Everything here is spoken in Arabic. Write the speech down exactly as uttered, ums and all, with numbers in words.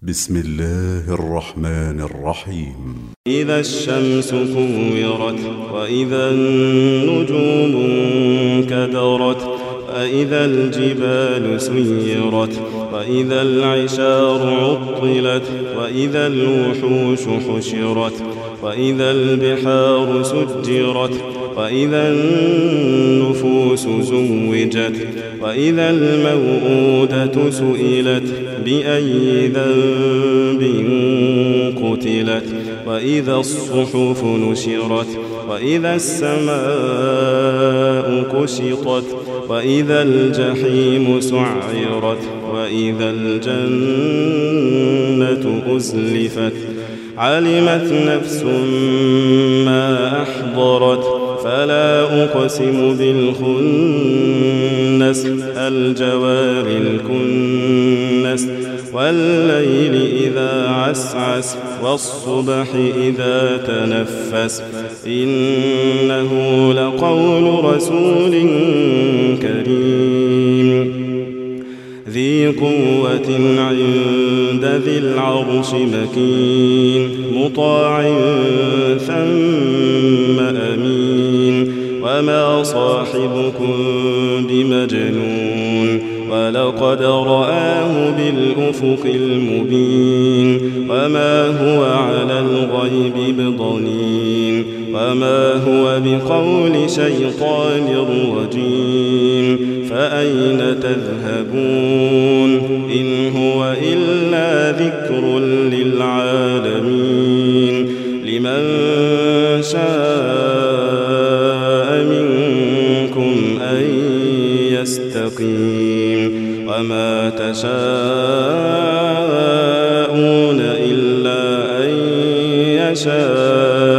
بسم الله الرحمن الرحيم. إذا الشمس كورت وإذا النجوم انكدرت وإذا الجبال سيرت وإذا العشار عطلت وإذا الوحوش حشرت وإذا البحار سجرت وإذا النفوس زوجت وإذا الموءودة سئلت بأي ذنب قتلت وإذا الصحف نشرت وإذا السماء كشطت وإذا الجحيم سعرت وإذا الجنة أزلفت علمت نفس ما أحضرت فلا أقسم بالخنس الجوار الكنس والليل إذا عسعس والصبح إذا تنفس إنه لقول رسول كريم ذي قوة عند ذي العرش مكين مطاع ثم أمين وما صاحبكم بمجنون ولقد رآه بالأفق المبين وما هو على الغيب بضنين وما هو بقول شيطان رجيم فأين تذهبون إن هو إلا ذكر للعالمين لمن شاء منكم أن يستقيم وما تشاءون إلا أن يشاء